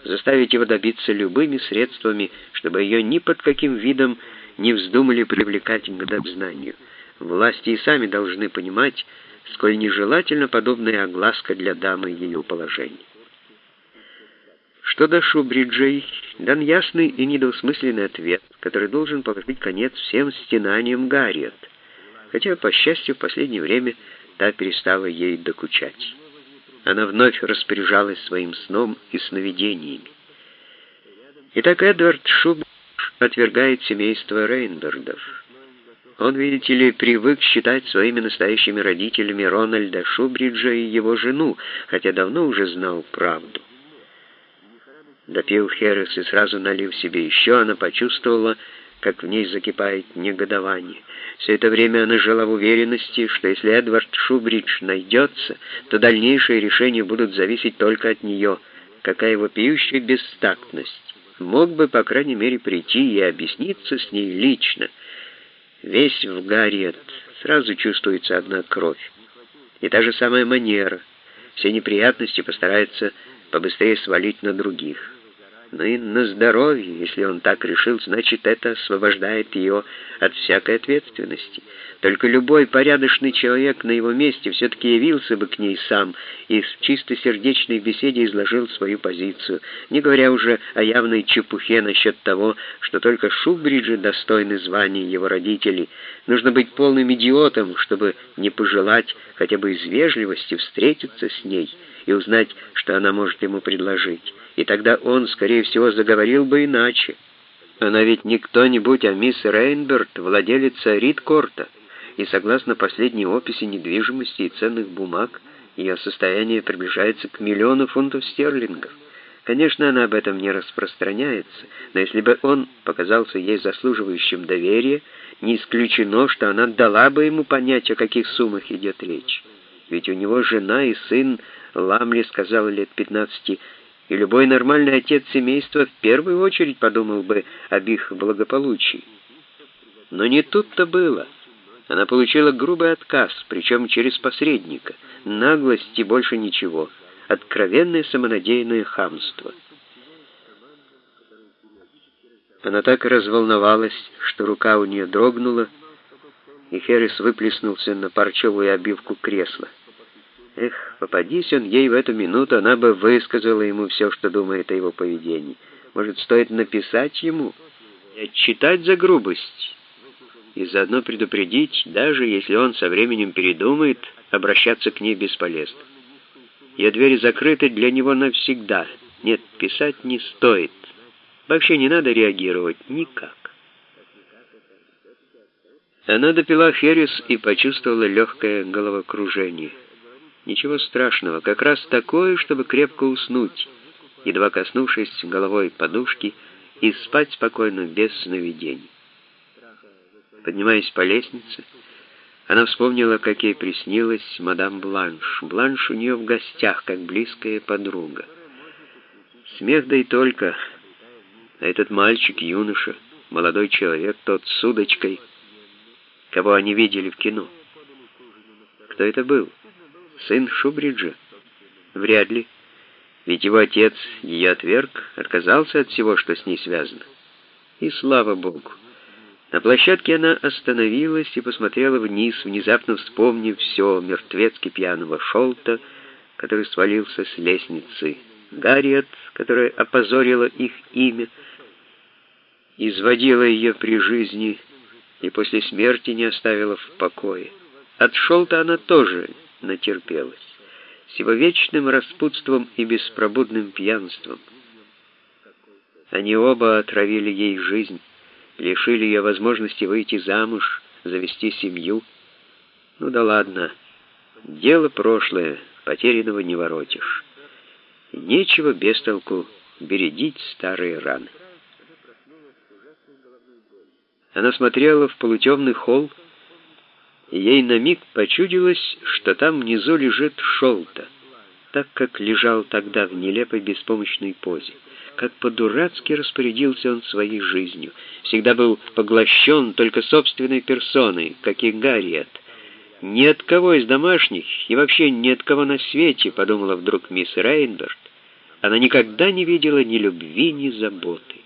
заставить его добиться любыми средствами, чтобы ее ни под каким видом не вздумали привлекать к дознанию. Власти и сами должны понимать, сколь нежелательна подобная огласка для дамы ее положения. Что до Шубриджей, дан ясный и недвусмысленный ответ, который должен положить конец всем стенаниям Гарриет, хотя, по счастью, в последнее время та перестала ей докучать. Она вновь распоряжалась своим сном и сновидениями. Итак, Эдвард Шубридж отвергает семейство Рейнбердов. Он, видите ли, привык считать своими настоящими родителями Рональда Шубриджа и его жену, хотя давно уже знал правду. Допил херес и сразу налив себе еще, она почувствовала, как в ней закипает негодование. Все это время она жила в уверенности, что если Эдвард Шубридж найдется, то дальнейшие решения будут зависеть только от нее. Какая вопиющая бестактность! Мог бы, по крайней мере, прийти и объясниться с ней лично. Весь в Гарриет, сразу чувствуется одна кровь. И та же самая манера. Все неприятности постарается побыстрее свалить на других. Но и на здоровье, если он так решил, значит, это освобождает ее от всякой ответственности. Только любой порядочный человек на его месте все-таки явился бы к ней сам и в чистосердечной беседе изложил свою позицию, не говоря уже о явной чепухе насчет того, что только Шубриджи достойны звания его родителей. Нужно быть полным идиотом, чтобы не пожелать хотя бы из вежливости встретиться с ней и узнать, что она может ему предложить. И тогда он, скорее всего, заговорил бы иначе. Она ведь не кто-нибудь, а мисс Рейнберд, владелица Ридкорта, и согласно последней описи недвижимости и ценных бумаг, ее состояние приближается к 1 000 000 фунтов стерлингов. Конечно, она об этом не распространяется, но если бы он показался ей заслуживающим доверия, не исключено, что она дала бы ему понять, о каких суммах идет речь. Ведь у него жена и сын, Ламли сказал лет 15, и любой нормальный отец семейства в первую очередь подумал бы об их благополучии. Но не тут-то было. Она получила грубый отказ, причем через посредника. Наглость и больше ничего. Откровенное самонадеянное хамство. Она так разволновалась, что рука у нее дрогнула, и Херес выплеснулся на парчевую обивку кресла. Эх, попадись он ей в эту минуту, она бы высказала ему все, что думает о его поведении. Может, стоит написать ему и отчитать за грубость, и заодно предупредить, даже если он со временем передумает, обращаться к ней бесполезно. Ее двери закрыты для него навсегда. Нет, писать не стоит. Вообще не надо реагировать никак. Она допила херес и почувствовала легкое головокружение. Ничего страшного, как раз такое, чтобы крепко уснуть, едва коснувшись головой подушки, и спать спокойно, без сновидений. Поднимаясь по лестнице, она вспомнила, как ей приснилась мадам Бланш. Бланш у нее в гостях, как близкая подруга. Смех да и только. А этот мальчик, юноша, молодой человек, тот с удочкой, кого они видели в кино. Кто это был? Сын Шубриджа? Вряд ли. Ведь его отец ее отверг, отказался от всего, что с ней связано. И слава Богу. На площадке она остановилась и посмотрела вниз, внезапно вспомнив все мертвецки пьяного Шолта, который свалился с лестницы, Гарриет, которая опозорила их имя, изводила ее при жизни и после смерти не оставила в покое. От Шолта она тоже натерпелась, с его вечным распутством и беспробудным пьянством. Они оба отравили ей жизнь, лишили ее возможности выйти замуж, завести семью. Ну да ладно, дело прошлое, потерянного не воротишь. Нечего без толку бередить старые раны. Она смотрела в полутемный холл, и ей на миг почудилось, что там внизу лежит Шолта, так как лежал тогда в нелепой беспомощной позе. Как по-дурацки распорядился он своей жизнью. Всегда был поглощен только собственной персоной, как и Гарриет. Ни от кого из домашних и вообще ни от кого на свете, подумала вдруг мисс Рейнберд, Она никогда не видела ни любви, ни заботы.